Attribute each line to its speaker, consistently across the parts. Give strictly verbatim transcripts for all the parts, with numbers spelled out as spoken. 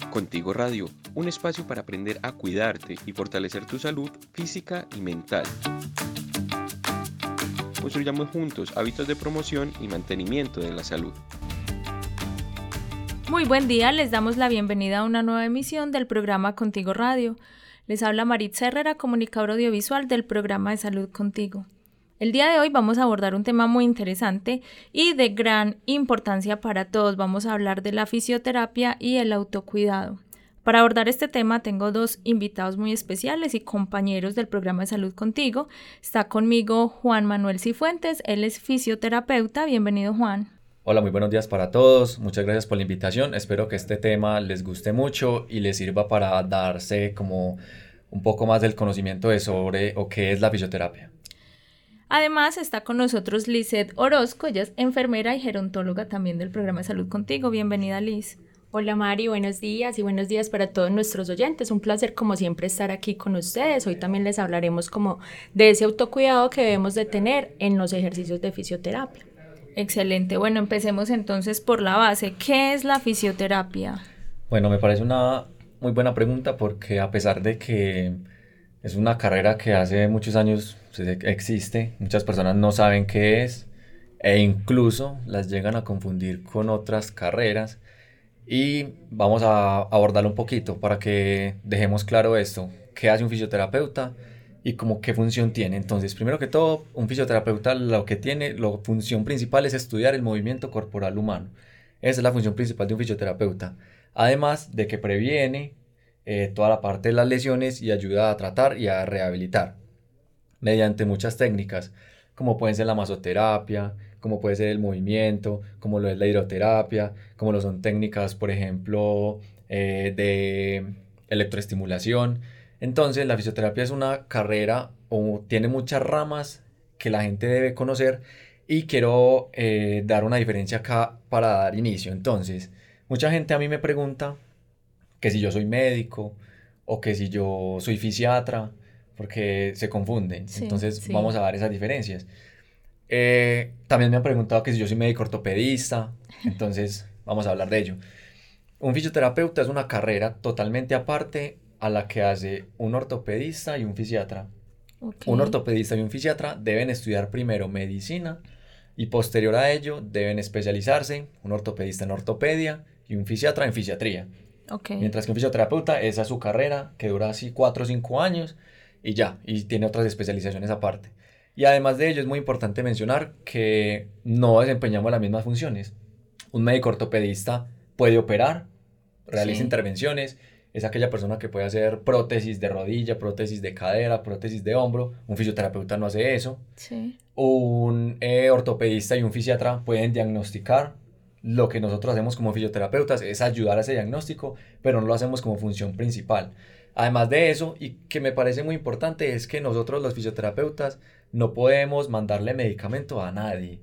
Speaker 1: Contigo Radio, un espacio para aprender a cuidarte y fortalecer tu salud física y mental. Construyamos juntos hábitos de promoción y mantenimiento de la salud.
Speaker 2: Muy buen día, les damos la bienvenida a una nueva emisión del programa Contigo Radio. Les habla Maritza Herrera, comunicadora audiovisual del programa de Salud Contigo. El día de hoy vamos a abordar un tema muy interesante y de gran importancia para todos. Vamos a hablar de la fisioterapia y el autocuidado. Para abordar este tema tengo dos invitados muy especiales y compañeros del programa de Salud Contigo. Está conmigo Juan Manuel Cifuentes, él es fisioterapeuta. Bienvenido, Juan.
Speaker 3: Hola, muy buenos días para todos. Muchas gracias por la invitación. Espero que este tema les guste mucho y les sirva para darse como un poco más del conocimiento de sobre o qué es la fisioterapia.
Speaker 2: Además está con nosotros Lizeth Orozco, ella es enfermera y gerontóloga también del programa de Salud Contigo. Bienvenida, Liz.
Speaker 4: Hola Mari, buenos días y buenos días para todos nuestros oyentes. Un placer como siempre estar aquí con ustedes. Hoy también les hablaremos como de ese autocuidado que debemos de tener en los ejercicios de fisioterapia.
Speaker 2: Excelente. Bueno, empecemos entonces por la base. ¿Qué es la fisioterapia?
Speaker 3: Bueno, me parece una muy buena pregunta porque a pesar de que es una carrera que hace muchos años existe, muchas personas no saben qué es e incluso las llegan a confundir con otras carreras y vamos a abordarlo un poquito para que dejemos claro esto, qué hace un fisioterapeuta y como qué función tiene. Entonces, primero que todo, un fisioterapeuta lo que tiene, la función principal es estudiar el movimiento corporal humano. Esa es la función principal de un fisioterapeuta, además de que previene eh, toda la parte de las lesiones y ayuda a tratar y a rehabilitar mediante muchas técnicas, como pueden ser la masoterapia, como puede ser el movimiento, como lo es la hidroterapia, como lo son técnicas, por ejemplo, eh, de electroestimulación. Entonces, la fisioterapia es una carrera o tiene muchas ramas que la gente debe conocer y quiero eh, dar una diferencia acá para dar inicio. Entonces, mucha gente a mí me pregunta que si yo soy médico o que si yo soy fisiatra, porque se confunden. Sí, Entonces sí. Vamos a dar esas diferencias. Eh, también me han preguntado que si yo soy médico ortopedista, entonces vamos a hablar de ello. Un fisioterapeuta es una carrera totalmente aparte a la que hace un ortopedista y un fisiatra. Okay. Un ortopedista y un fisiatra deben estudiar primero medicina y posterior a ello deben especializarse, un ortopedista en ortopedia y un fisiatra en fisiatría. Okay. Mientras que un fisioterapeuta, esa es su carrera que dura así cuatro o cinco años y ya, y tiene otras especializaciones aparte. Y además de ello es muy importante mencionar que no desempeñamos las mismas funciones. Un médico ortopedista puede operar, realiza sí. intervenciones, es aquella persona que puede hacer prótesis de rodilla, prótesis de cadera, prótesis de hombro. Un fisioterapeuta no hace eso. Sí. Un eh, ortopedista y un fisiatra pueden diagnosticar. Lo que nosotros hacemos como fisioterapeutas es ayudar a ese diagnóstico, pero no lo hacemos como función principal. Además de eso, y que me parece muy importante, es que nosotros los fisioterapeutas no podemos mandarle medicamento a nadie.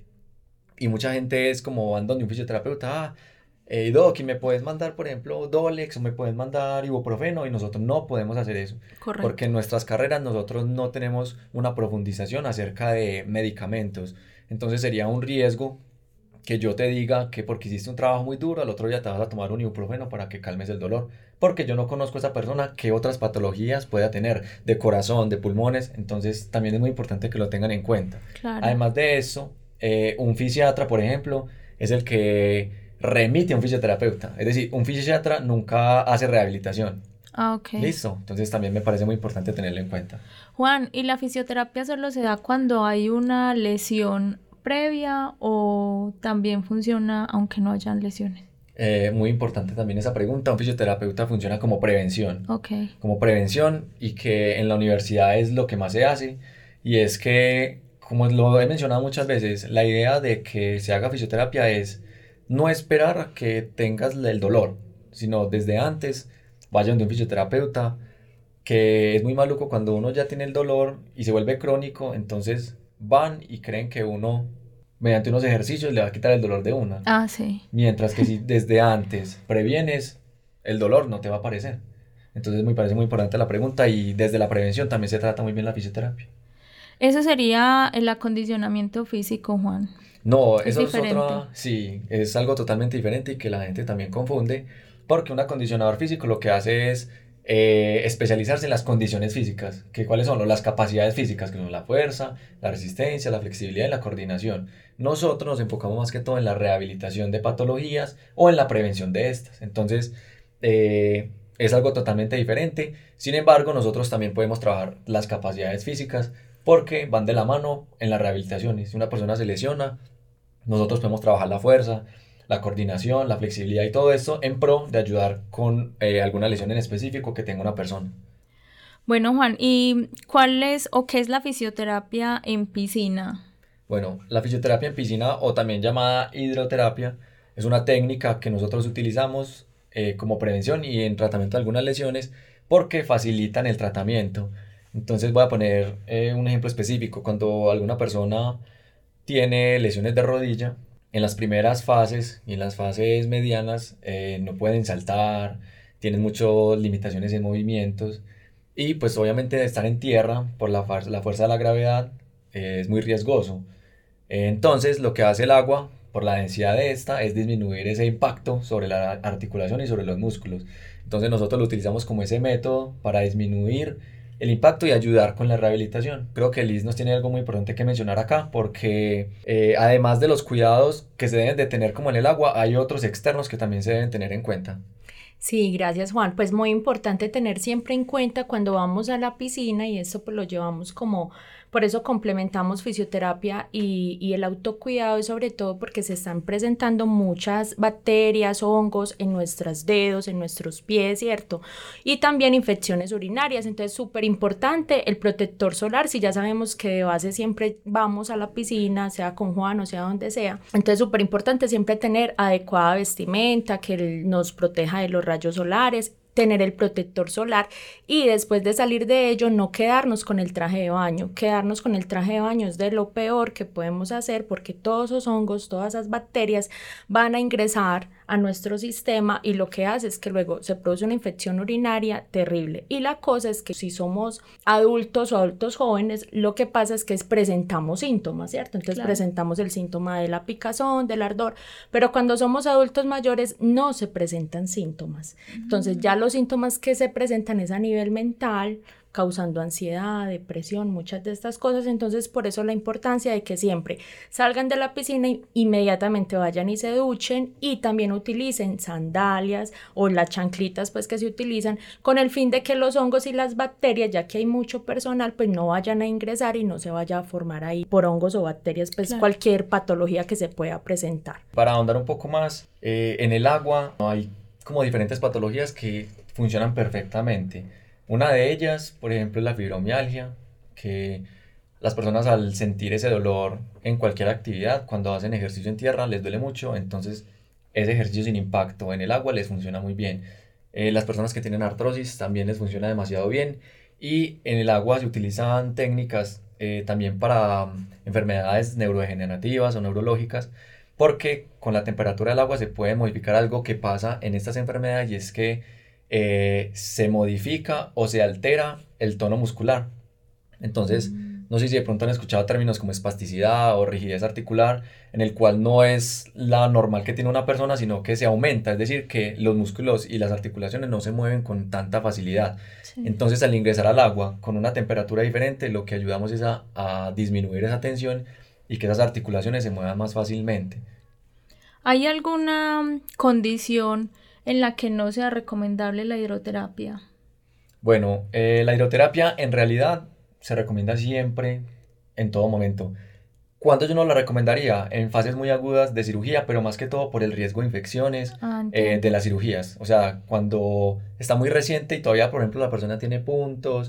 Speaker 3: Y mucha gente es como van donde un fisioterapeuta, ah, eh, Doc, ¿y me puedes mandar, por ejemplo, Dolex o me puedes mandar ibuprofeno? Y nosotros no podemos hacer eso. Correcto. Porque en nuestras carreras nosotros no tenemos una profundización acerca de medicamentos. Entonces sería un riesgo que yo te diga que porque hiciste un trabajo muy duro, al otro día te vas a tomar un ibuprofeno para que calmes el dolor, porque yo no conozco a esa persona qué otras patologías pueda tener, de corazón, de pulmones, entonces también es muy importante que lo tengan en cuenta. Claro. Además de eso, eh, un fisiatra, por ejemplo, es el que remite a un fisioterapeuta, es decir, un fisiatra nunca hace rehabilitación.
Speaker 2: Ah, ok.
Speaker 3: Listo, entonces también me parece muy importante tenerlo en cuenta.
Speaker 2: Juan, ¿y la fisioterapia solo se da cuando hay una lesión previa o también funciona aunque no hayan lesiones?
Speaker 3: Eh, muy importante también esa pregunta. Un fisioterapeuta funciona como prevención.
Speaker 2: Okay.
Speaker 3: Como prevención y que en la universidad es lo que más se hace. Y es que, como lo he mencionado muchas veces, la idea de que se haga fisioterapia es no esperar a que tengas el dolor, sino desde antes vayan de un fisioterapeuta, que es muy maluco cuando uno ya tiene el dolor y se vuelve crónico, entonces van y creen que uno, mediante unos ejercicios, le va a quitar el dolor de una.
Speaker 2: Ah, sí.
Speaker 3: Mientras que si desde antes previenes, el dolor no te va a aparecer. Entonces me parece muy importante la pregunta y desde la prevención también se trata muy bien la fisioterapia.
Speaker 2: Eso sería el acondicionamiento físico, Juan.
Speaker 3: No,
Speaker 2: es
Speaker 3: eso
Speaker 2: diferente.
Speaker 3: es otra, sí, es algo totalmente diferente y que la gente también confunde, porque un acondicionador físico lo que hace es eh, especializarse en las condiciones físicas, que cuáles son las capacidades físicas, que son la fuerza, la resistencia, la flexibilidad y la coordinación. Nosotros nos enfocamos más que todo en la rehabilitación de patologías o en la prevención de estas. Entonces, eh, es algo totalmente diferente. Sin embargo, nosotros también podemos trabajar las capacidades físicas porque van de la mano en la rehabilitación. Si una persona se lesiona, nosotros podemos trabajar la fuerza, la coordinación, la flexibilidad y todo esto en pro de ayudar con eh, alguna lesión en específico que tenga una persona.
Speaker 2: Bueno, Juan, ¿y cuál es o qué es la fisioterapia en piscina?
Speaker 3: Bueno, la fisioterapia en piscina o también llamada hidroterapia es una técnica que nosotros utilizamos eh, como prevención y en tratamiento de algunas lesiones porque facilitan el tratamiento. Entonces voy a poner eh, un ejemplo específico. Cuando alguna persona tiene lesiones de rodilla, en las primeras fases y en las fases medianas eh, no pueden saltar, tienen muchas limitaciones en movimientos y pues obviamente estar en tierra por la, la fuerza de la gravedad eh, es muy riesgoso. Entonces lo que hace el agua por la densidad de esta es disminuir ese impacto sobre la articulación y sobre los músculos. Entonces nosotros lo utilizamos como ese método para disminuir el impacto y ayudar con la rehabilitación. Creo que Liz nos tiene algo muy importante que mencionar acá porque eh, además de los cuidados que se deben de tener como en el agua, hay otros externos que también se deben tener en cuenta.
Speaker 4: Sí, gracias Juan. Pues muy importante tener siempre en cuenta cuando vamos a la piscina y esto pues lo llevamos como, por eso complementamos fisioterapia y, y el autocuidado y sobre todo porque se están presentando muchas bacterias, hongos en nuestros dedos, en nuestros pies, ¿cierto? Y también infecciones urinarias, entonces súper importante el protector solar, si ya sabemos que de base siempre vamos a la piscina, sea con Juan o sea donde sea, entonces súper importante siempre tener adecuada vestimenta que nos proteja de los rayos solares, tener el protector solar y después de salir de ello no quedarnos con el traje de baño. Quedarnos con el traje de baño es de lo peor que podemos hacer porque todos esos hongos, todas esas bacterias van a ingresar a nuestro sistema y lo que hace es que luego se produce una infección urinaria terrible. Y la cosa es que si somos adultos o adultos jóvenes, lo que pasa es que presentamos síntomas, ¿cierto? Entonces claro, presentamos el síntoma de la picazón, del ardor, pero cuando somos adultos mayores no se presentan síntomas. Entonces ya los síntomas que se presentan es a nivel mental, causando ansiedad, depresión, muchas de estas cosas. Entonces por eso la importancia de que siempre salgan de la piscina y inmediatamente vayan y se duchen y también utilicen sandalias o las chanclitas pues que se utilizan con el fin de que los hongos y las bacterias, ya que hay mucho personal, pues no vayan a ingresar y no se vaya a formar ahí por hongos o bacterias pues claro, cualquier patología que se pueda presentar.
Speaker 3: Para ahondar un poco más, eh, en el agua hay como diferentes patologías que funcionan perfectamente. Una de ellas, por ejemplo, es la fibromialgia, que las personas al sentir ese dolor en cualquier actividad, cuando hacen ejercicio en tierra, les duele mucho, entonces ese ejercicio sin impacto en el agua les funciona muy bien. Eh, las personas que tienen artrosis también les funciona demasiado bien y en el agua se utilizan técnicas eh, también para um, enfermedades neurodegenerativas o neurológicas, porque con la temperatura del agua se puede modificar algo que pasa en estas enfermedades y es que Eh, se modifica o se altera el tono muscular. Entonces, mm. no sé si de pronto han escuchado términos como espasticidad o rigidez articular, en el cual no es la normal que tiene una persona, sino que se aumenta, es decir, que los músculos y las articulaciones no se mueven con tanta facilidad. Sí. Entonces, al ingresar al agua con una temperatura diferente, lo que ayudamos es a, a disminuir esa tensión y que esas articulaciones se muevan más fácilmente.
Speaker 2: ¿Hay alguna condición en la que no sea recomendable la hidroterapia?
Speaker 3: Bueno, eh, la hidroterapia en realidad se recomienda siempre, en todo momento. ¿Cuándo yo no la recomendaría? En fases muy agudas de cirugía, pero más que todo por el riesgo de infecciones ah, eh, de las cirugías. O sea, cuando está muy reciente y todavía, por ejemplo, la persona tiene puntos,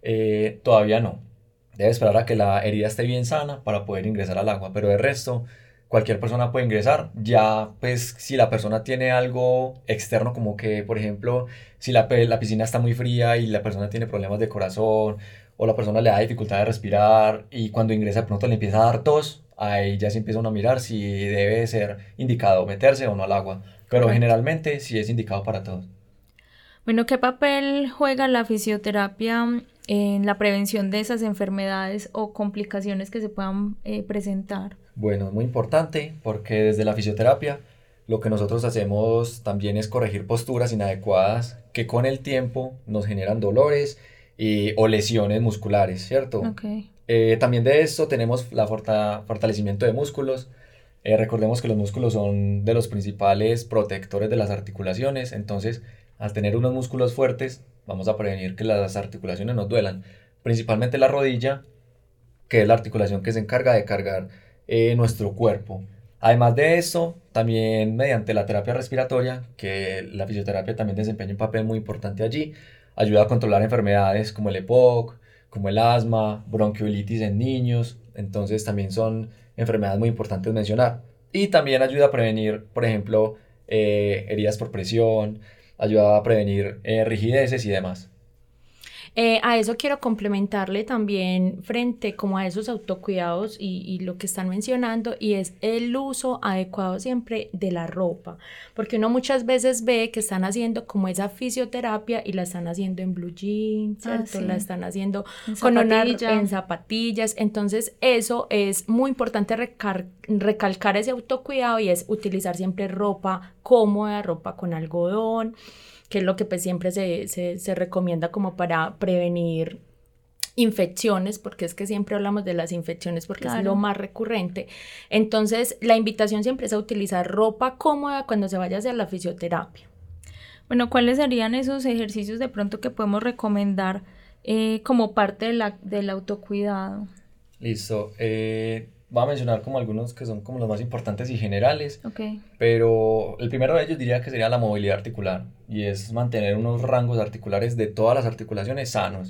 Speaker 3: eh, todavía no. Debe esperar a que la herida esté bien sana para poder ingresar al agua, pero de resto cualquier persona puede ingresar. Ya pues si la persona tiene algo externo, como que por ejemplo si la, la piscina está muy fría y la persona tiene problemas de corazón o la persona le da dificultad de respirar y cuando ingresa de pronto le empieza a dar tos, ahí ya se empieza uno a mirar si debe ser indicado meterse o no al agua, pero correcto, generalmente sí es indicado para todos.
Speaker 2: Bueno, ¿qué papel juega la fisioterapia en la prevención de esas enfermedades o complicaciones que se puedan eh, presentar?
Speaker 3: Bueno, es muy importante porque desde la fisioterapia lo que nosotros hacemos también es corregir posturas inadecuadas que con el tiempo nos generan dolores y, o lesiones musculares, ¿cierto?
Speaker 2: Okay.
Speaker 3: Eh, también de esto tenemos la forta, fortalecimiento de músculos. Eh, recordemos que los músculos son de los principales protectores de las articulaciones, entonces al tener unos músculos fuertes vamos a prevenir que las articulaciones nos duelan, principalmente la rodilla, que es la articulación que se encarga de cargar eh, nuestro cuerpo. Además de eso, también mediante la terapia respiratoria, que la fisioterapia también desempeña un papel muy importante allí, ayuda a controlar enfermedades como el E P O C, como el asma, bronquiolitis en niños, entonces también son enfermedades muy importantes mencionar. Y también ayuda a prevenir, por ejemplo, eh, heridas por presión, ayuda a prevenir eh, rigideces y demás.
Speaker 4: Eh, a eso quiero complementarle también frente como a esos autocuidados y, y lo que están mencionando, y es el uso adecuado siempre de la ropa, porque uno muchas veces ve que están haciendo como esa fisioterapia y la están haciendo en blue jeans, ¿cierto?
Speaker 2: Ah, sí.
Speaker 4: La están haciendo
Speaker 2: En
Speaker 4: con una,
Speaker 2: zapatilla.
Speaker 4: en zapatillas, entonces eso es muy importante recar- recalcar ese autocuidado, y es utilizar siempre ropa cómoda, ropa con algodón, que es lo que pues siempre se, se, se recomienda como para prevenir infecciones, porque es que siempre hablamos de las infecciones porque
Speaker 2: Claro.
Speaker 4: es lo más recurrente. Entonces, la invitación siempre es a utilizar ropa cómoda cuando se vaya a hacer la fisioterapia.
Speaker 2: Bueno, ¿cuáles serían esos ejercicios de pronto que podemos recomendar eh, como parte de la, del autocuidado?
Speaker 3: Listo. Eh, voy a mencionar como algunos que son como los más importantes y generales,
Speaker 2: Ok.
Speaker 3: pero el primero de ellos diría que sería la movilidad articular, y es mantener unos rangos articulares de todas las articulaciones sanos.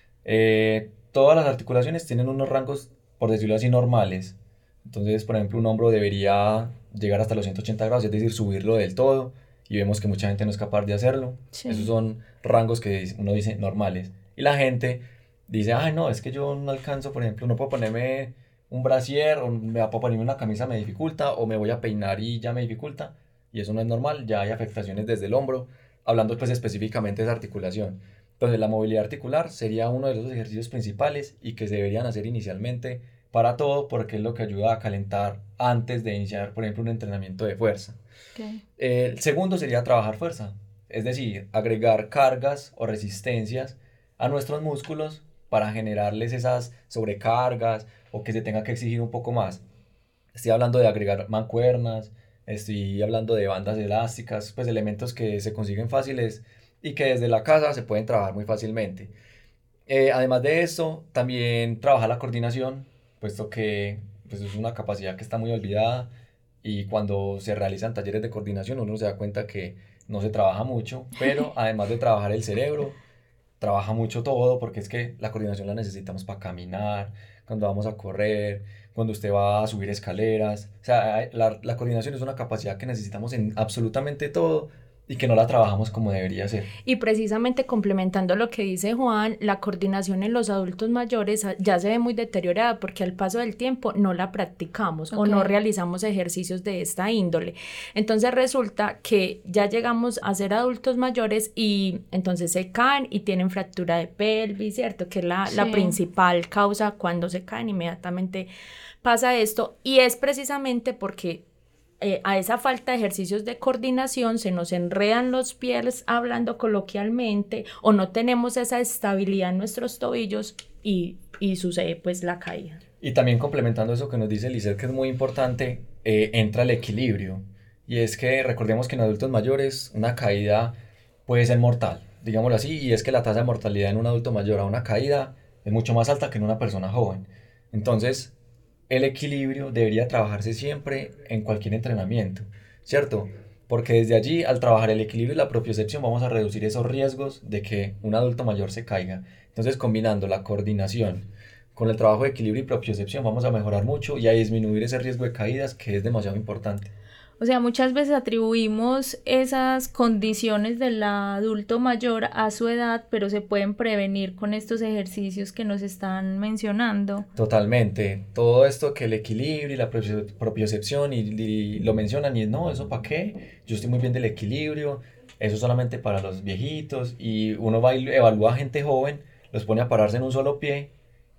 Speaker 3: Eh, todas las articulaciones tienen unos rangos, por decirlo así, normales. Entonces, por ejemplo, un hombro debería llegar hasta los ciento ochenta grados, es decir, subirlo del todo, y vemos que mucha gente no es capaz de hacerlo.
Speaker 2: Sí.
Speaker 3: Esos son rangos que uno dice normales. Y la gente dice, ay, no, es que yo no alcanzo, por ejemplo, no puedo ponerme un brasier, o me puedo ponerme una camisa, me dificulta, o me voy a peinar y ya me dificulta, y eso no es normal, ya hay afectaciones desde el hombro, hablando pues específicamente de esa articulación. Entonces, la movilidad articular sería uno de los ejercicios principales y que se deberían hacer inicialmente para todo, porque es lo que ayuda a calentar antes de iniciar, por ejemplo, un entrenamiento de fuerza.
Speaker 2: Okay.
Speaker 3: Eh, el segundo sería trabajar fuerza, es decir, agregar cargas o resistencias a nuestros músculos para generarles esas sobrecargas o que se tenga que exigir un poco más. Estoy hablando de agregar mancuernas, estoy hablando de bandas elásticas, pues elementos que se consiguen fáciles y que desde la casa se pueden trabajar muy fácilmente. Eh, además de esto, también trabajar la coordinación, puesto que pues, es una capacidad que está muy olvidada, y cuando se realizan talleres de coordinación uno se da cuenta que no se trabaja mucho, pero además de trabajar el cerebro, trabaja mucho todo, porque es que la coordinación la necesitamos para caminar, cuando vamos a correr, cuando usted va a subir escaleras. O sea, la, la coordinación es una capacidad que necesitamos en absolutamente todo y que no la trabajamos como debería ser.
Speaker 4: Y precisamente complementando lo que dice Juan, la coordinación en los adultos mayores ya se ve muy deteriorada porque al paso del tiempo no la practicamos, okay, o no realizamos ejercicios de esta índole. Entonces resulta que ya llegamos a ser adultos mayores y entonces se caen y tienen fractura de pelvis, ¿cierto? Que es la, sí. la principal causa cuando se caen, inmediatamente pasa esto, y es precisamente porque Eh, a esa falta de ejercicios de coordinación se nos enredan los pies, hablando coloquialmente, o no tenemos esa estabilidad en nuestros tobillos y, y sucede pues la caída.
Speaker 3: Y también complementando eso que nos dice Lizeth, que es muy importante, eh, entra el equilibrio, y es que recordemos que en adultos mayores una caída puede ser mortal, digámoslo así, y es que la tasa de mortalidad en un adulto mayor a una caída es mucho más alta que en una persona joven. Entonces, el equilibrio debería trabajarse siempre en cualquier entrenamiento, ¿cierto? Porque desde allí, al trabajar el equilibrio y la propiocepción, vamos a reducir esos riesgos de que un adulto mayor se caiga. Entonces, combinando la coordinación con el trabajo de equilibrio y propiocepción, vamos a mejorar mucho y a disminuir ese riesgo de caídas, que es demasiado importante.
Speaker 2: O sea, muchas veces atribuimos esas condiciones del adulto mayor a su edad, pero se pueden prevenir con estos ejercicios que nos están mencionando.
Speaker 3: Totalmente. Todo esto que el equilibrio y la propiocepción y, y lo mencionan, y es, no, ¿eso para qué? Yo estoy muy bien del equilibrio, eso solamente para los viejitos, y uno va y evalúa a gente joven, los pone a pararse en un solo pie,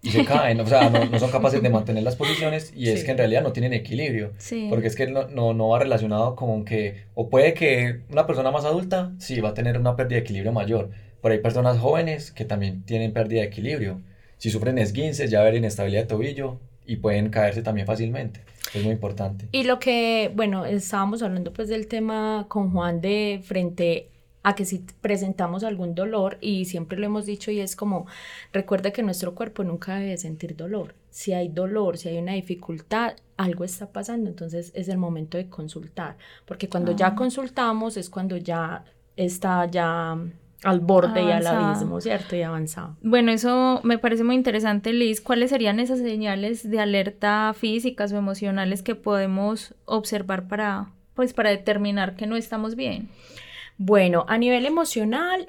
Speaker 3: y se caen, o sea, no, no son capaces de mantener las posiciones y es
Speaker 2: Sí.
Speaker 3: que en realidad no tienen equilibrio,
Speaker 2: Sí.
Speaker 3: porque es que no, no, no va relacionado con que, o puede que una persona más adulta sí va a tener una pérdida de equilibrio mayor, pero hay personas jóvenes que también tienen pérdida de equilibrio. Si sufren esguinces, ya ver inestabilidad de tobillo y pueden caerse también fácilmente. Es muy importante.
Speaker 4: Y lo que, bueno, estábamos hablando pues del tema con Juan de frente a que si presentamos algún dolor, y siempre lo hemos dicho y es como, recuerda que nuestro cuerpo nunca debe sentir dolor. Si hay dolor, si hay una dificultad, algo está pasando, entonces es el momento de consultar, porque cuando
Speaker 2: Ah.
Speaker 4: ya consultamos es cuando ya está ya al borde y al
Speaker 2: Avanzado.
Speaker 4: abismo, ¿cierto? Y avanzado.
Speaker 2: Bueno, eso me parece muy interesante, Liz. ¿Cuáles serían esas señales de alerta físicas o emocionales que podemos observar para, pues, para determinar que no estamos bien?
Speaker 4: Bueno, a nivel emocional,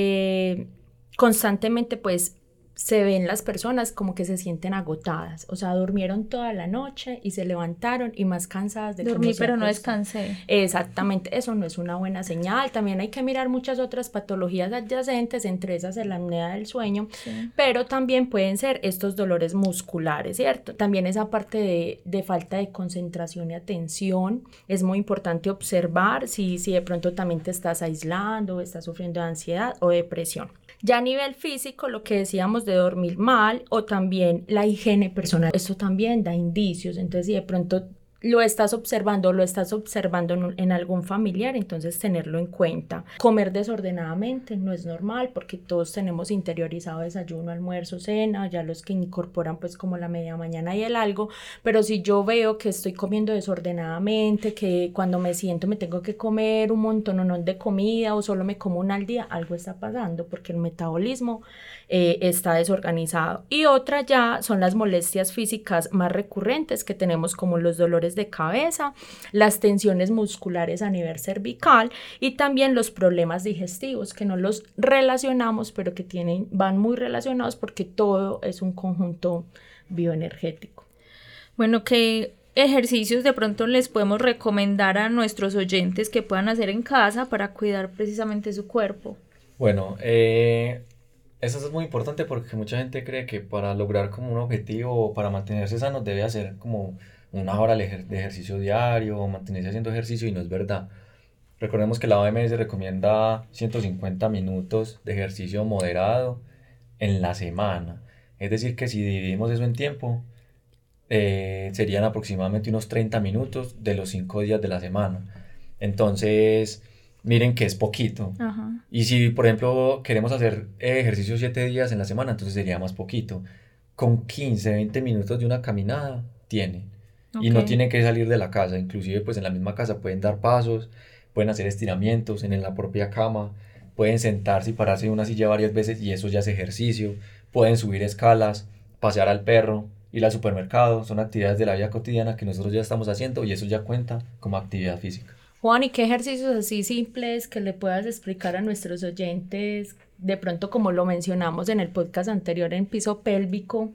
Speaker 4: eh, constantemente pues se ven las personas como que se sienten agotadas, o sea, durmieron toda la noche y se levantaron y más cansadas de
Speaker 2: Dormí,
Speaker 4: cómo se
Speaker 2: pero no
Speaker 4: acostaron.
Speaker 2: descansé.
Speaker 4: Exactamente, eso no es una buena señal. También hay que mirar muchas otras patologías adyacentes, entre esas la apnea del sueño,
Speaker 2: Sí.
Speaker 4: pero también pueden ser estos dolores musculares, ¿cierto? También esa parte de, de falta de concentración y atención. Es muy importante observar si, si de pronto también te estás aislando, o estás sufriendo de ansiedad o depresión. Ya a nivel físico, lo que decíamos de dormir mal o también la higiene personal, esto también da indicios. Entonces, si de pronto lo estás observando, lo estás observando en, en algún familiar, entonces tenerlo en cuenta. Comer desordenadamente no es normal porque todos tenemos interiorizado desayuno, almuerzo, cena, ya los que incorporan pues como la media mañana y el algo, pero si yo veo que estoy comiendo desordenadamente, que cuando me siento me tengo que comer un montón de comida o solo me como una al día, algo está pasando porque el metabolismo eh, está desorganizado. Y otra ya son las molestias físicas más recurrentes que tenemos, como los dolores de cabeza, las tensiones musculares a nivel cervical y también los problemas digestivos, que no los relacionamos, pero que tienen, van muy relacionados porque todo es un conjunto bioenergético.
Speaker 2: Bueno, ¿qué ejercicios de pronto les podemos recomendar a nuestros oyentes que puedan hacer en casa para cuidar precisamente su cuerpo?
Speaker 3: Bueno, eh, eso es muy importante porque mucha gente cree que para lograr como un objetivo o para mantenerse sano debe hacer como una hora de ejer- de ejercicio diario o mantenerse haciendo ejercicio y no es verdad. Recordemos que la O M S recomienda ciento cincuenta minutos de ejercicio moderado en la semana. Es decir, que si dividimos eso en tiempo, eh, serían aproximadamente unos treinta minutos de los cinco días de la semana. Entonces, miren que es poquito.
Speaker 2: Ajá.
Speaker 3: Y si, por ejemplo, queremos hacer eh, ejercicio siete días en la semana, entonces sería más poquito. Con quince, veinte minutos de una caminada, tienen. Y no
Speaker 2: Ok.
Speaker 3: tienen que salir de la casa. Inclusive, pues en la misma casa pueden dar pasos, pueden hacer estiramientos en la propia cama, pueden sentarse y pararse en una silla varias veces y eso ya es ejercicio. Pueden subir escalas, pasear al perro, ir al supermercado. Son actividades de la vida cotidiana que nosotros ya estamos haciendo y eso ya cuenta como actividad física.
Speaker 4: Juan, ¿y qué ejercicios así simples que le puedas explicar a nuestros oyentes? De pronto, como lo mencionamos en el podcast anterior en piso pélvico,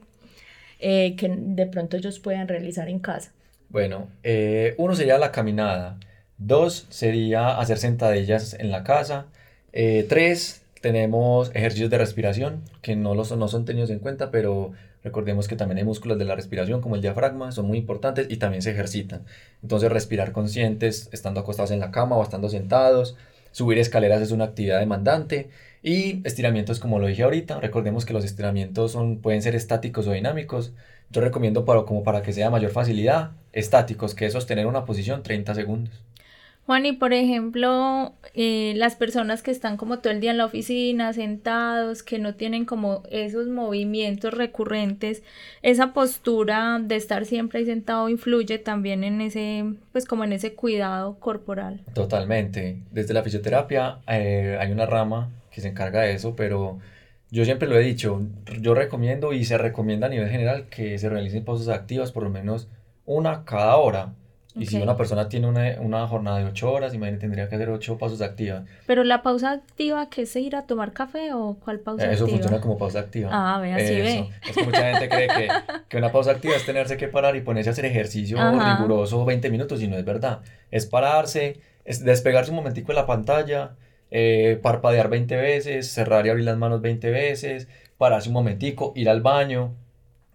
Speaker 4: eh, que de pronto ellos puedan realizar en casa.
Speaker 3: Bueno, eh, uno sería la caminada. Dos sería hacer sentadillas en la casa. Eh, tres, tenemos ejercicios de respiración que no, los, no son tenidos en cuenta, pero recordemos que también hay músculos de la respiración como el diafragma, son muy importantes y también se ejercitan. Entonces respirar conscientes estando acostados en la cama o estando sentados. Subir escaleras es una actividad demandante y estiramientos como lo dije ahorita. Recordemos que los estiramientos son, pueden ser estáticos o dinámicos. Yo recomiendo para, como para que sea mayor facilidad, estáticos, que es sostener una posición treinta segundos.
Speaker 2: Juan, y por ejemplo, eh, las personas que están como todo el día en la oficina, sentados, que no tienen como esos movimientos recurrentes, esa postura de estar siempre ahí sentado influye también en ese, pues como en ese cuidado corporal.
Speaker 3: Totalmente. Desde la fisioterapia eh, hay una rama que se encarga de eso, pero yo siempre lo he dicho, yo recomiendo y se recomienda a nivel general que se realicen pausas activas por lo menos una cada hora. Y si
Speaker 2: Ok.
Speaker 3: una persona tiene una, una jornada de ocho horas, imagínate, tendría que hacer ocho pausas activas.
Speaker 2: Pero la pausa activa, ¿qué es ir a tomar café o cuál pausa
Speaker 3: Eso
Speaker 2: activa?
Speaker 3: funciona como pausa activa.
Speaker 2: Ah, ve, así
Speaker 3: Eso.
Speaker 2: ve.
Speaker 3: Es que mucha gente cree que, que una pausa activa es tenerse que parar y ponerse a hacer ejercicio
Speaker 2: Ajá.
Speaker 3: riguroso veinte minutos y no es verdad. Es pararse, es despegarse un momentico de la pantalla, eh, parpadear veinte veces, cerrar y abrir las manos veinte veces, pararse un momentico, ir al baño,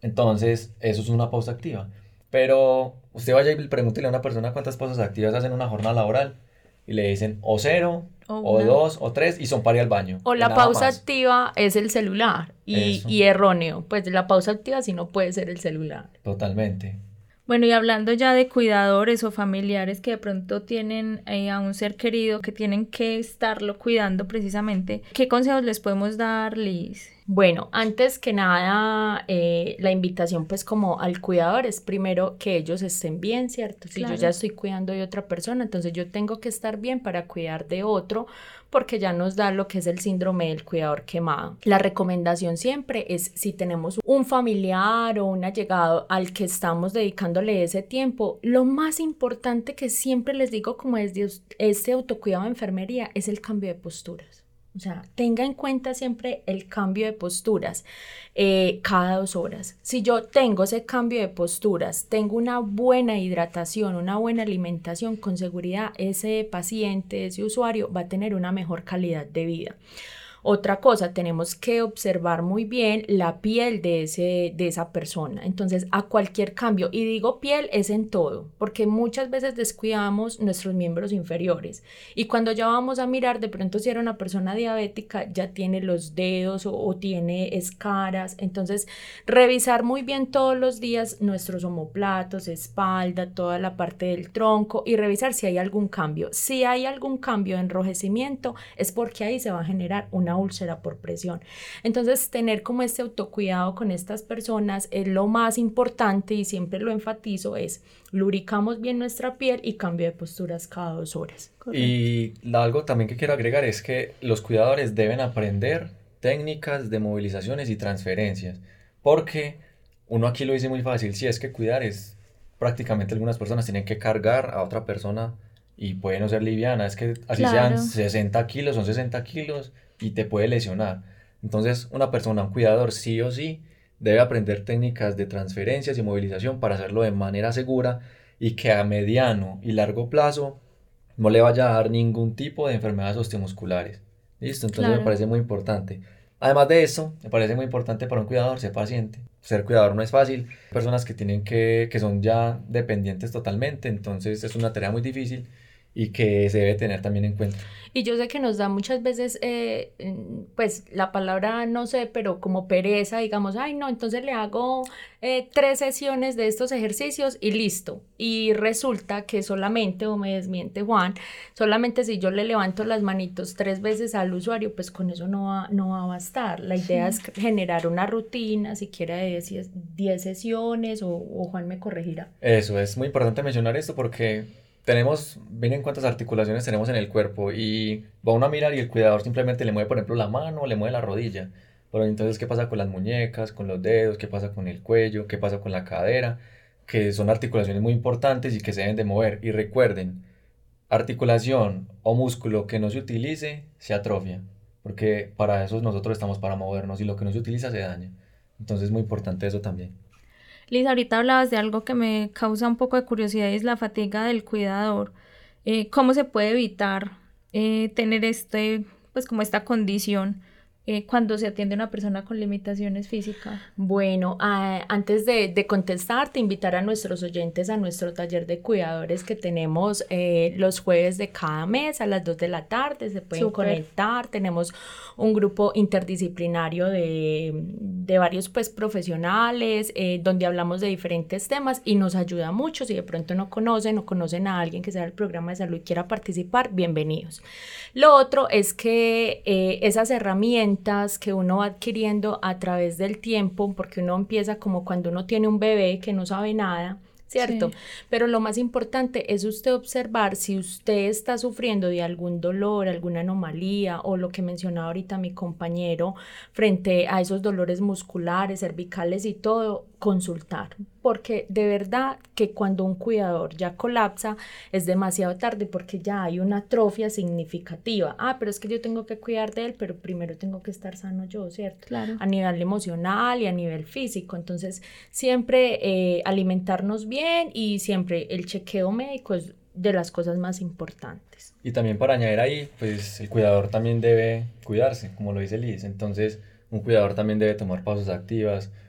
Speaker 3: Entonces, eso es una pausa activa. Pero usted vaya y pregúntele a una persona cuántas pausas activas hacen una jornada laboral y le dicen o cero,
Speaker 2: O
Speaker 3: o
Speaker 2: una.
Speaker 3: dos, o tres y son para ir al baño.
Speaker 4: O
Speaker 3: y
Speaker 4: la
Speaker 3: nada
Speaker 4: pausa
Speaker 3: más.
Speaker 4: activa es el celular y,
Speaker 3: Eso.
Speaker 4: y erróneo. Pues la pausa activa sí no puede ser el celular.
Speaker 3: Totalmente.
Speaker 2: Bueno, y hablando ya de cuidadores o familiares que de pronto tienen eh, a un ser querido que tienen que estarlo cuidando precisamente, ¿qué consejos les podemos dar, Liz?
Speaker 4: Bueno, antes que nada, eh, la invitación pues como al cuidador es primero que ellos estén bien, ¿cierto? Si
Speaker 2: Claro.
Speaker 4: yo ya estoy cuidando de otra persona, entonces yo tengo que estar bien para cuidar de otro, porque ya nos da lo que es el síndrome del cuidador quemado. La recomendación siempre es si tenemos un familiar o un allegado al que estamos dedicándole ese tiempo, lo más importante que siempre les digo como es de este autocuidado de enfermería es el cambio de posturas. O sea, tenga en cuenta siempre el cambio de posturas eh, cada dos horas. Si yo tengo ese cambio de posturas, tengo una buena hidratación, una buena alimentación, con seguridad ese paciente, ese usuario va a tener una mejor calidad de vida. Otra cosa, tenemos que observar muy bien la piel de, ese, de esa persona. Entonces, a cualquier cambio, y digo piel es en todo, porque muchas veces descuidamos nuestros miembros inferiores. Y cuando ya vamos a mirar, de pronto si era una persona diabética, ya tiene los dedos o, o tiene escaras. Entonces, revisar muy bien todos los días nuestros omoplatos, espalda, toda la parte del tronco y revisar si hay algún cambio. Si hay algún cambio de enrojecimiento, es porque ahí se va a generar una úlcera por presión. Entonces, tener como este autocuidado con estas personas es lo más importante y siempre lo enfatizo, es lubricamos bien nuestra piel y cambio de posturas cada dos horas.
Speaker 3: Y la- algo también que quiero agregar es que los cuidadores deben aprender técnicas de movilizaciones y transferencias, porque uno aquí lo dice muy fácil, si es que cuidar es prácticamente algunas personas tienen que cargar a otra persona y puede no ser liviana, es que así
Speaker 2: Claro.
Speaker 3: sean sesenta kilos, son sesenta kilos y te puede lesionar. Entonces una persona, un cuidador sí o sí debe aprender técnicas de transferencias y movilización para hacerlo de manera segura y que a mediano y largo plazo no le vaya a dar ningún tipo de enfermedades osteomusculares. ¿Listo? Entonces me
Speaker 2: Claro.
Speaker 3: parece muy importante. Además de eso, me parece muy importante para un cuidador ser paciente. Ser cuidador no es fácil. Hay personas que tienen que, que son ya dependientes totalmente, entonces es una tarea muy difícil y que se debe tener también en cuenta.
Speaker 4: Y yo sé que nos da muchas veces, eh, pues la palabra no sé, pero como pereza, digamos, ay no, entonces le hago eh, tres sesiones de estos ejercicios y listo. Y resulta que solamente, o me desmiente Juan, solamente si yo le levanto las manitos tres veces al usuario, pues con eso no va, no va a bastar. La idea es generar una rutina, siquiera de diez sesiones, o, o Juan me corregirá.
Speaker 3: Eso es muy importante mencionar esto porque tenemos, miren cuántas articulaciones tenemos en el cuerpo y va uno a mirar y el cuidador simplemente le mueve, por ejemplo, la mano o le mueve la rodilla. Pero entonces, ¿qué pasa con las muñecas, con los dedos? ¿Qué pasa con el cuello? ¿Qué pasa con la cadera? Que son articulaciones muy importantes y que se deben de mover. Y recuerden, articulación o músculo que no se utilice se atrofia, porque para eso nosotros estamos para movernos y lo que no se utiliza se daña. Entonces es muy importante eso también.
Speaker 2: Liz, ahorita hablabas de algo que me causa un poco de curiosidad y es la fatiga del cuidador. Eh, ¿cómo se puede evitar eh, tener este, pues como esta condición eh, cuando se atiende a una persona con limitaciones físicas?
Speaker 4: Bueno, ah, antes de, de contestarte, invitar a nuestros oyentes a nuestro taller de cuidadores que tenemos eh, los jueves de cada mes a las dos de la tarde. Se pueden
Speaker 2: Súper.
Speaker 4: conectar. Tenemos un grupo interdisciplinario de, de varios pues, profesionales eh, donde hablamos de diferentes temas y nos ayuda mucho. Si de pronto no conocen o conocen a alguien que sea del programa de salud y quiera participar, bienvenidos. Lo otro es que eh, esas herramientas que uno va adquiriendo a través del tiempo, porque uno empieza como cuando uno tiene un bebé que no sabe nada, ¿cierto?
Speaker 2: Sí.
Speaker 4: Pero lo más importante es usted observar si usted está sufriendo de algún dolor, alguna anomalía o lo que mencionaba ahorita mi compañero frente a esos dolores musculares, cervicales y todo, consultar, porque de verdad que cuando un cuidador ya colapsa es demasiado tarde porque ya hay una atrofia significativa. Ah, pero es que yo tengo que cuidar de él, pero primero tengo que estar sano yo, ¿cierto?
Speaker 2: Claro.
Speaker 4: A nivel emocional y a nivel físico. Entonces, siempre eh, alimentarnos bien y siempre el chequeo médico es de las cosas más importantes.
Speaker 3: Y también para añadir ahí, pues el cuidador también debe cuidarse, como lo dice Liz. Entonces, un cuidador también debe tomar pausas activas,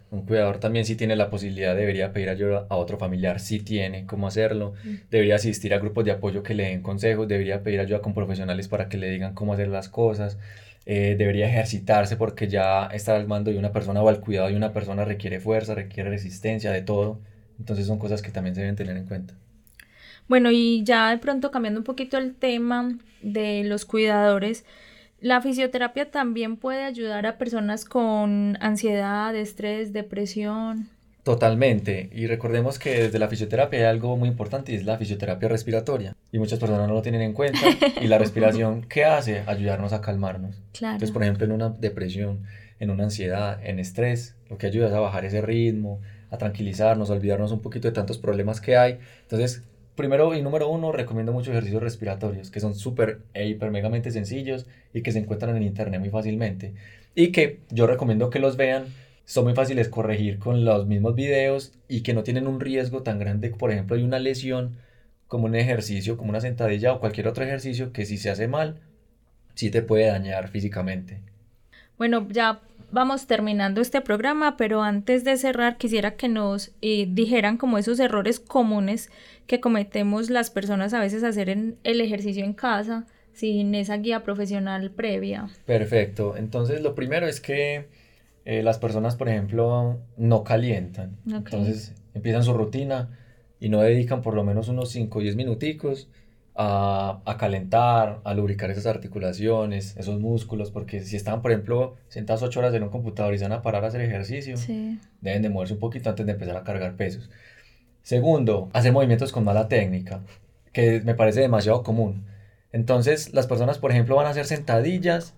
Speaker 3: Un cuidador también, si tiene la posibilidad, debería pedir ayuda a otro familiar, si tiene cómo hacerlo, mm. debería asistir a grupos de apoyo que le den consejos, debería pedir ayuda con profesionales para que le digan cómo hacer las cosas, eh, debería ejercitarse porque ya estar al mando de una persona o al cuidado de una persona requiere fuerza, requiere resistencia, de todo. Entonces son cosas que también se deben tener en cuenta.
Speaker 2: Bueno, y ya de pronto cambiando un poquito el tema de los cuidadores, la fisioterapia también puede ayudar a personas con ansiedad, estrés, depresión.
Speaker 3: Totalmente, y recordemos que desde la fisioterapia hay algo muy importante y es la fisioterapia respiratoria, y muchas personas no lo tienen en cuenta, y la respiración, ¿qué hace? Ayudarnos a calmarnos.
Speaker 2: Claro.
Speaker 3: Entonces, por ejemplo, en una depresión, en una ansiedad, en estrés, lo que ayuda es a bajar ese ritmo, a tranquilizarnos, a olvidarnos un poquito de tantos problemas que hay. Entonces, primero y número uno, recomiendo muchos ejercicios respiratorios, que son súper e hiper megamente sencillos y que se encuentran en internet muy fácilmente, y que yo recomiendo que los vean. Son muy fáciles corregir con los mismos videos y que no tienen un riesgo tan grande, por ejemplo, de una lesión como un ejercicio, como una sentadilla o cualquier otro ejercicio que si se hace mal, sí te puede dañar físicamente.
Speaker 2: Bueno, ya vamos terminando este programa, pero antes de cerrar quisiera que nos eh, dijeran como esos errores comunes que cometemos las personas a veces hacer en el ejercicio en casa sin esa guía profesional previa.
Speaker 3: Perfecto, entonces lo primero es que Eh, las personas, por ejemplo, no calientan. Okay. Entonces empiezan su rutina y no dedican por lo menos unos cinco o diez minuticos a, a calentar, a lubricar esas articulaciones, esos músculos, porque si están, por ejemplo, sentados ocho horas en un computador y se van a parar a hacer ejercicio, sí. deben de moverse un poquito antes de empezar a cargar pesos. Segundo, hacer movimientos con mala técnica, que me parece demasiado común. Entonces las personas, por ejemplo, van a hacer sentadillas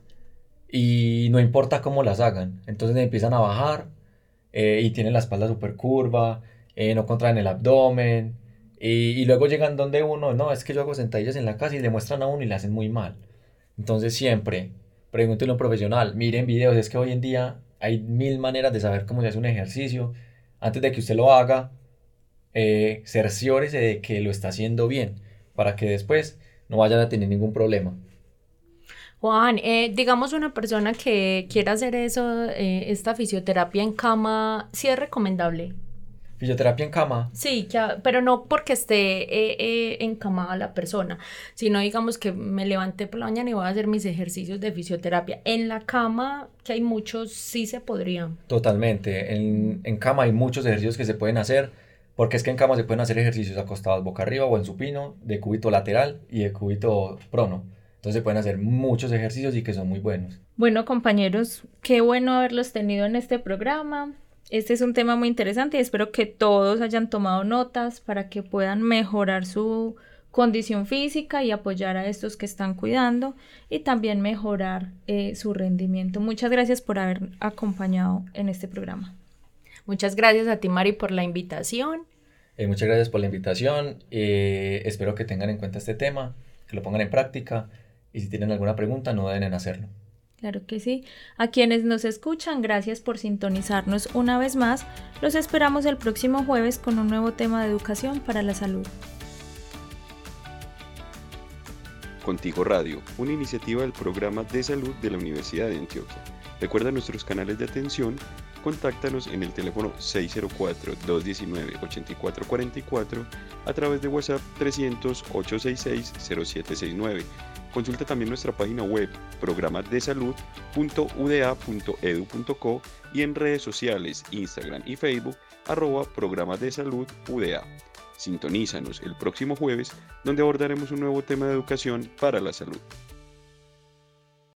Speaker 3: y no importa cómo las hagan, entonces empiezan a bajar eh, y tienen la espalda súper curva, eh, no contraen el abdomen y, y luego llegan donde uno, no, es que yo hago sentadillas en la casa y le muestran a uno y le hacen muy mal. Entonces siempre, pregúntenle a un profesional, miren videos, es que hoy en día hay mil maneras de saber cómo se hace un ejercicio. Antes de que usted lo haga, eh, cerciórese de que lo está haciendo bien, para que después no vayan a tener ningún problema.
Speaker 4: Juan, eh, digamos una persona que quiera hacer eso, eh, esta fisioterapia en cama, ¿sí es recomendable?
Speaker 3: ¿Fisioterapia en cama?
Speaker 4: Sí, ya, pero no porque esté eh, eh, encamada la persona, sino digamos que me levanté por la mañana y voy a hacer mis ejercicios de fisioterapia. En la cama, que hay muchos, sí se podría.
Speaker 3: Totalmente, en, en cama hay muchos ejercicios que se pueden hacer, porque es que en cama se pueden hacer ejercicios acostados boca arriba o en supino, de cúbito lateral y de cúbito prono. Entonces se pueden hacer muchos ejercicios y que son muy buenos.
Speaker 2: Bueno, compañeros, qué bueno haberlos tenido en este programa. Este es un tema muy interesante y espero que todos hayan tomado notas para que puedan mejorar su condición física y apoyar a estos que están cuidando y también mejorar eh, su rendimiento. Muchas gracias por haber acompañado en este programa.
Speaker 4: Muchas gracias a ti, Mari, por la invitación.
Speaker 3: Eh, muchas gracias por la invitación. Eh, espero que tengan en cuenta este tema, que lo pongan en práctica. Y si tienen alguna pregunta, no deben en hacerlo.
Speaker 2: Claro que sí. A quienes nos escuchan, gracias por sintonizarnos una vez más. Los esperamos el próximo jueves con un nuevo tema de educación para la salud.
Speaker 1: Contigo Radio, una iniciativa del Programa de Salud de la Universidad de Antioquia. Recuerda nuestros canales de atención. Contáctanos en el teléfono seis cero cuatro, dos uno nueve, ocho cuatro cuatro cuatro, a través de WhatsApp trescientos, ochocientos sesenta y seis, cero siete sesenta y nueve. Consulta también nuestra página web programasdesalud punto u d a punto e d u punto co y en redes sociales Instagram y Facebook arroba programas de salud U D A. Sintonízanos el próximo jueves donde abordaremos un nuevo tema de educación para la salud.